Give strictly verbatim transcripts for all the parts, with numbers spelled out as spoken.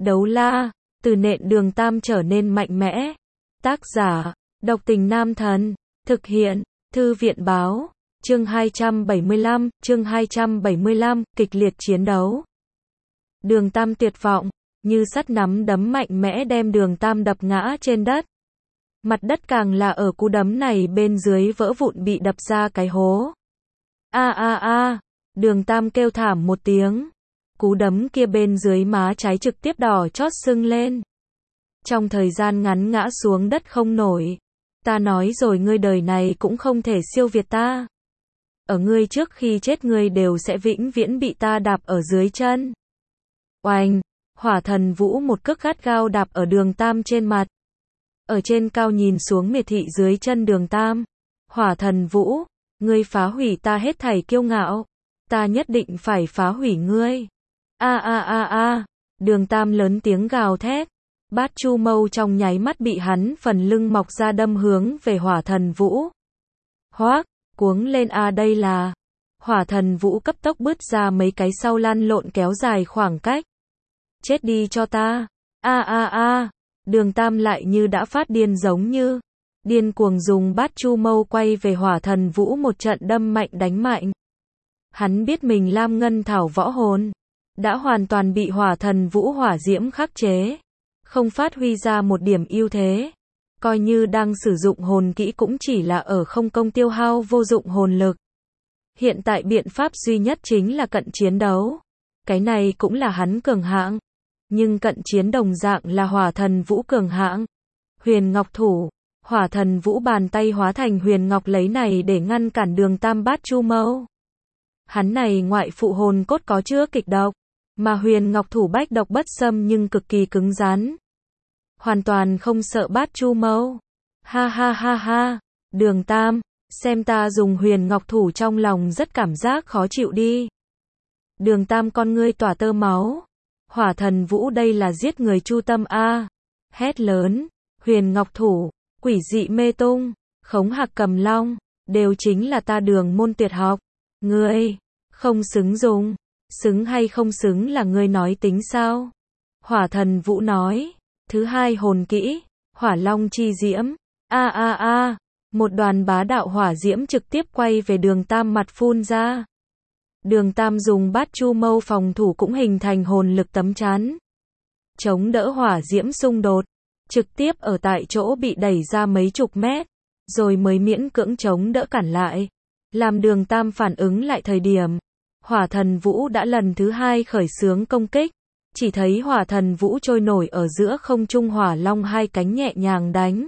Đấu la, từ nện Đường Tam trở nên mạnh mẽ. Tác giả, Độc Tình Nam Thần. Thực hiện, Thư viện Báo. Chương hai trăm bảy mươi lăm, chương hai trăm bảy mươi lăm, kịch liệt chiến đấu. Đường Tam tuyệt vọng, như sắt nắm đấm mạnh mẽ đem Đường Tam đập ngã trên đất. Mặt đất càng là ở cú đấm này bên dưới vỡ vụn bị đập ra cái hố. A a a, Đường Tam kêu thảm một tiếng. Cú đấm kia bên dưới má trái trực tiếp đỏ chót sưng lên. Trong thời gian ngắn ngã xuống đất không nổi. Ta nói rồi, ngươi đời này cũng không thể siêu việt ta. Ở ngươi trước khi chết ngươi đều sẽ vĩnh viễn bị ta đạp ở dưới chân. Oanh, Hỏa Thần Vũ một cước gắt gao đạp ở Đường Tam trên mặt. Ở trên cao nhìn xuống miệt thị dưới chân Đường Tam. Hỏa Thần Vũ, ngươi phá hủy ta hết thảy kiêu ngạo. Ta nhất định phải phá hủy ngươi. A a a a, Đường Tam lớn tiếng gào thét. Bát Chu Mâu trong nháy mắt bị hắn phần lưng mọc ra đâm hướng về Hỏa Thần Vũ. Hoác, cuống lên a đây là. Hỏa Thần Vũ cấp tốc bứt ra mấy cái sau lăn lộn kéo dài khoảng cách. Chết đi cho ta. A a a, Đường Tam lại như đã phát điên giống như. Điên cuồng dùng Bát Chu Mâu quay về Hỏa Thần Vũ một trận đâm mạnh đánh mạnh. Hắn biết mình Lam Ngân Thảo võ hồn đã hoàn toàn bị Hỏa Thần Vũ hỏa diễm khắc chế. Không phát huy ra một điểm ưu thế. Coi như đang sử dụng hồn kỹ cũng chỉ là ở không công tiêu hao vô dụng hồn lực. Hiện tại biện pháp duy nhất chính là cận chiến đấu. Cái này cũng là hắn cường hãng. Nhưng cận chiến đồng dạng là Hỏa Thần Vũ cường hãng. Huyền Ngọc Thủ, Hỏa Thần Vũ bàn tay hóa thành huyền ngọc lấy này để ngăn cản Đường Tam Bát Chu Mâu. Hắn này ngoại phụ hồn cốt có chứa kịch độc, mà huyền ngọc thủ bách độc bất xâm nhưng cực kỳ cứng rắn. Hoàn toàn không sợ Bát Chu Mâu. Ha ha ha ha, Đường Tam, xem ta dùng huyền ngọc thủ trong lòng rất cảm giác khó chịu đi. Đường Tam con ngươi tỏa tơ máu. Hỏa Thần Vũ đây là giết người chu tâm a. Hét lớn, huyền ngọc thủ, quỷ dị mê tung, khống hạc cầm long, đều chính là ta Đường môn tuyệt học. Ngươi, không xứng dùng. Xứng hay không xứng là ngươi nói tính sao? Hỏa Thần Vũ nói. Thứ hai hồn kỹ, Hỏa Long chi diễm. A a a, một đoàn bá đạo hỏa diễm trực tiếp quay về Đường Tam mặt phun ra. Đường Tam dùng Bát Chu Mâu phòng thủ cũng hình thành hồn lực tấm chắn. Chống đỡ hỏa diễm xung đột, trực tiếp ở tại chỗ bị đẩy ra mấy chục mét, rồi mới miễn cưỡng chống đỡ cản lại. Làm Đường Tam phản ứng lại thời điểm, Hỏa Thần Vũ đã lần thứ hai khởi xướng công kích. Chỉ thấy Hỏa Thần Vũ trôi nổi ở giữa không trung, hỏa long hai cánh nhẹ nhàng đánh.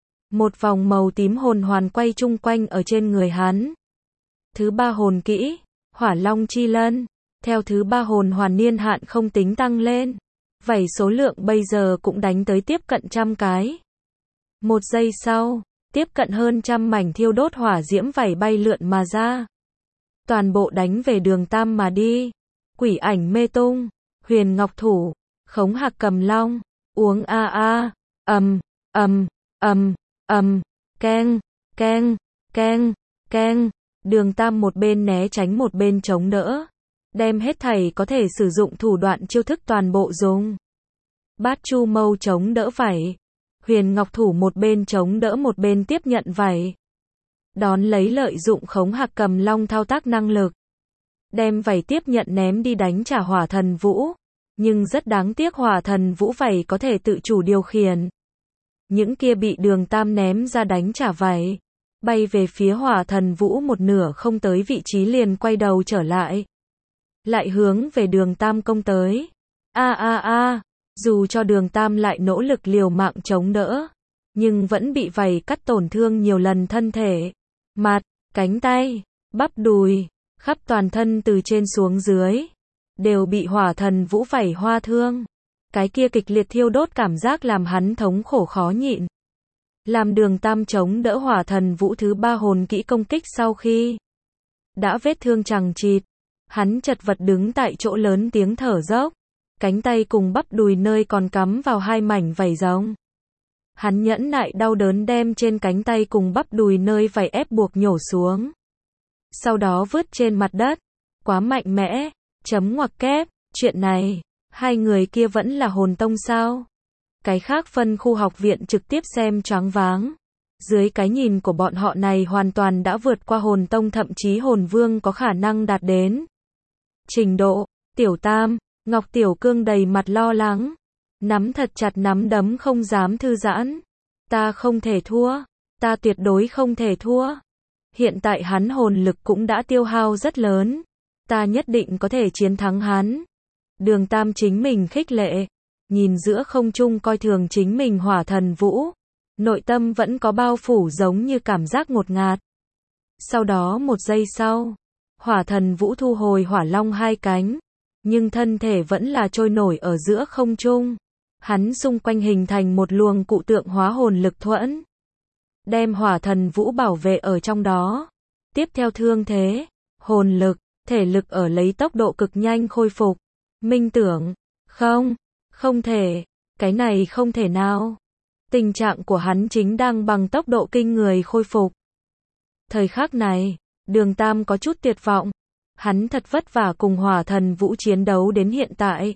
Một vòng màu tím hồn hoàn quay chung quanh ở trên người hắn. Thứ ba hồn kỹ, Hỏa Long chi lân. Theo thứ ba hồn hoàn niên hạn không tính tăng lên. Vảy số lượng bây giờ cũng đánh tới tiếp cận trăm cái. Một giây sau, tiếp cận hơn trăm mảnh thiêu đốt hỏa diễm vảy bay lượn mà ra. Toàn bộ đánh về Đường Tam mà đi. Quỷ ảnh mê tung, huyền ngọc thủ, khống hạc cầm long, uống a a, ầm, ầm, ầm, ầm, keng, keng, keng, keng. Đường Tam một bên né tránh một bên chống đỡ. Đem hết thảy có thể sử dụng thủ đoạn chiêu thức toàn bộ dùng. Bát Chu Mâu chống đỡ vảy. Huyền ngọc thủ một bên chống đỡ một bên tiếp nhận vảy. Đón lấy lợi dụng khống hạc cầm long thao tác năng lực. Đem vảy tiếp nhận ném đi đánh trả Hỏa Thần Vũ. Nhưng rất đáng tiếc Hỏa Thần Vũ vảy có thể tự chủ điều khiển. Những kia bị Đường Tam ném ra đánh trả vảy. Bay về phía Hỏa Thần Vũ một nửa không tới vị trí liền quay đầu trở lại. Lại hướng về Đường Tam công tới. A a a, dù cho Đường Tam lại nỗ lực liều mạng chống đỡ. Nhưng vẫn bị vảy cắt tổn thương nhiều lần thân thể. Mặt, cánh tay, bắp đùi, khắp toàn thân từ trên xuống dưới. Đều bị Hỏa Thần Vũ vảy hoa thương. Cái kia kịch liệt thiêu đốt cảm giác làm hắn thống khổ khó nhịn. Làm Đường Tam chống đỡ Hỏa Thần Vũ thứ ba hồn kỹ công kích sau khi đã vết thương chằng chịt. Hắn chật vật đứng tại chỗ lớn tiếng thở dốc. Cánh tay cùng bắp đùi nơi còn cắm vào hai mảnh vảy rồng. Hắn nhẫn nại đau đớn đem trên cánh tay cùng bắp đùi nơi vảy ép buộc nhổ xuống. Sau đó vứt trên mặt đất. Quá mạnh mẽ. Chấm ngoặc kép. Chuyện này, Hai người kia vẫn là hồn tông sao? Cái khác phân khu học viện trực tiếp xem choáng váng. Dưới cái nhìn của bọn họ này hoàn toàn đã vượt qua hồn tông, thậm chí hồn vương có khả năng đạt đến trình độ. Tiểu Tam, Ngọc Tiểu Cương đầy mặt lo lắng, nắm thật chặt nắm đấm không dám thư giãn. Ta không thể thua, ta tuyệt đối không thể thua. Hiện tại hắn hồn lực cũng đã tiêu hao rất lớn, ta nhất định có thể chiến thắng hắn. Đường Tam chính mình khích lệ, nhìn giữa không trung coi thường chính mình Hỏa Thần Vũ, nội tâm vẫn có bao phủ giống như cảm giác ngột ngạt. Sau đó một giây sau, Hỏa Thần Vũ thu hồi hỏa long hai cánh, nhưng thân thể vẫn là trôi nổi ở giữa không trung. Hắn xung quanh hình thành một luồng cụ tượng hóa hồn lực thuẫn, đem Hỏa Thần Vũ bảo vệ ở trong đó. Tiếp theo thương thế, hồn lực, thể lực ở lấy tốc độ cực nhanh khôi phục. Minh tưởng, không, không thể, cái này không thể nào. Tình trạng của hắn chính đang bằng tốc độ kinh người khôi phục. Thời khắc này, Đường Tam có chút tuyệt vọng. Hắn thật vất vả cùng Hỏa Thần Vũ chiến đấu đến hiện tại.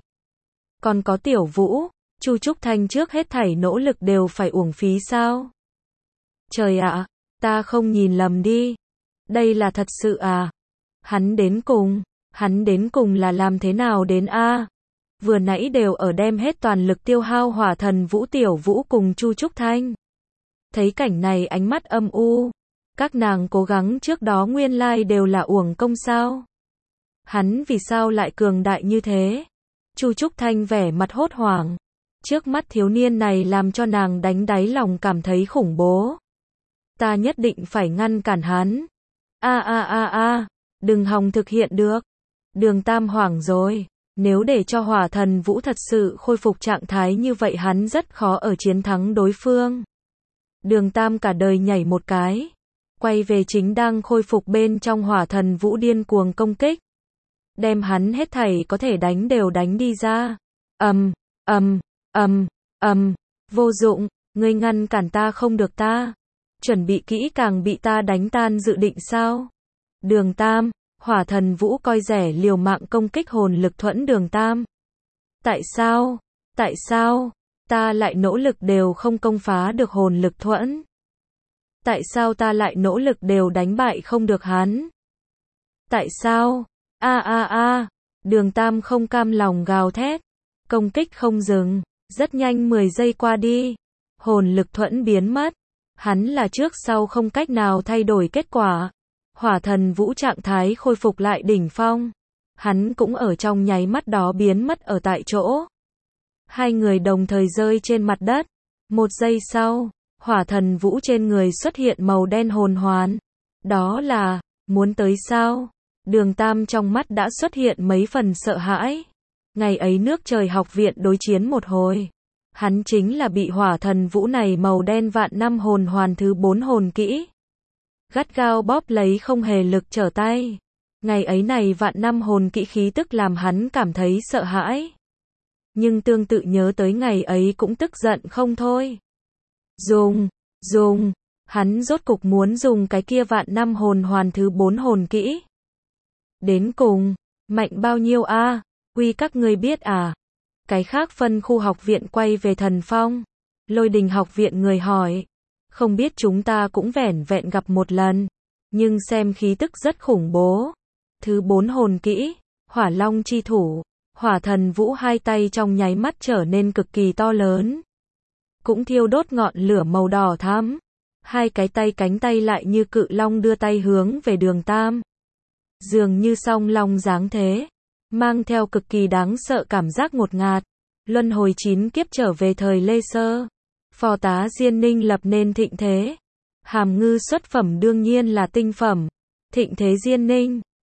Còn có Tiểu Vũ, Chu Trúc Thanh trước hết thảy nỗ lực đều phải uổng phí sao? Trời ạ, ta không nhìn lầm đi. Đây là thật sự à? Hắn đến cùng, hắn đến cùng là làm thế nào đến a? Vừa nãy đều ở đem hết toàn lực tiêu hao Hỏa Thần Vũ, Tiểu Vũ cùng Chu Trúc Thanh. Thấy cảnh này ánh mắt âm u. Các nàng cố gắng trước đó nguyên lai đều là uổng công sao? Hắn vì sao lại cường đại như thế? Chu Trúc Thanh vẻ mặt hốt hoảng. Trước mắt thiếu niên này làm cho nàng đánh đáy lòng cảm thấy khủng bố. Ta nhất định phải ngăn cản hắn. A a a a, đừng hòng thực hiện được. Đường Tam hoảng rồi. Nếu để cho Hỏa Thần Vũ thật sự khôi phục trạng thái như vậy hắn rất khó ở chiến thắng đối phương. Đường Tam cả đời nhảy một cái, quay về chính đang khôi phục bên trong Hỏa Thần Vũ điên cuồng công kích. Đem hắn hết thảy có thể đánh đều đánh đi ra. Ầm, ầm, ầm, ầm, vô dụng, ngươi ngăn cản ta không được ta. Chuẩn bị kỹ càng bị ta đánh tan dự định sao? Đường Tam, Hỏa Thần Vũ coi rẻ liều mạng công kích hồn lực thuẫn Đường Tam. Tại sao? Tại sao? Ta lại nỗ lực đều không công phá được hồn lực thuẫn. Tại sao ta lại nỗ lực đều đánh bại không được hắn? Tại sao? A a a, Đường Tam không cam lòng gào thét, công kích không dừng, rất nhanh mười giây qua đi, hồn lực thuẫn biến mất, hắn là trước sau không cách nào thay đổi kết quả. Hỏa Thần Vũ trạng thái khôi phục lại đỉnh phong, hắn cũng ở trong nháy mắt đó biến mất ở tại chỗ. Hai người đồng thời rơi trên mặt đất, một giây sau, Hỏa Thần Vũ trên người xuất hiện màu đen hồn hoàn. Đó là, muốn tới sao? Đường Tam trong mắt đã xuất hiện mấy phần sợ hãi. Ngày ấy nước trời học viện đối chiến một hồi, hắn chính là bị Hỏa Thần Vũ này màu đen vạn năm hồn hoàn thứ bốn hồn kỹ gắt gao bóp lấy không hề lực trở tay. Ngày ấy này vạn năm hồn kỹ khí tức làm hắn cảm thấy sợ hãi. Nhưng tương tự nhớ tới ngày ấy cũng tức giận không thôi. Dùng, dùng, hắn rốt cục muốn dùng cái kia vạn năm hồn hoàn thứ bốn hồn kỹ. Đến cùng, mạnh bao nhiêu a? À? Quy các ngươi biết à? Cái khác phân khu học viện quay về Thần Phong. Lôi Đình học viện người hỏi. Không biết, chúng ta cũng vẻn vẹn gặp một lần. Nhưng xem khí tức rất khủng bố. Thứ bốn hồn kỹ, Hỏa Long chi thủ. Hỏa Thần Vũ hai tay trong nháy mắt trở nên cực kỳ to lớn. Cũng thiêu đốt ngọn lửa màu đỏ thắm. Hai cái tay cánh tay lại như cự long đưa tay hướng về Đường Tam. Dường như song long dáng thế. Mang theo cực kỳ đáng sợ cảm giác ngột ngạt. Luân hồi chín kiếp trở về thời Lê Sơ. Phò tá Diên Ninh lập nên thịnh thế. Hàm Ngư xuất phẩm đương nhiên là tinh phẩm. Thịnh thế Diên Ninh.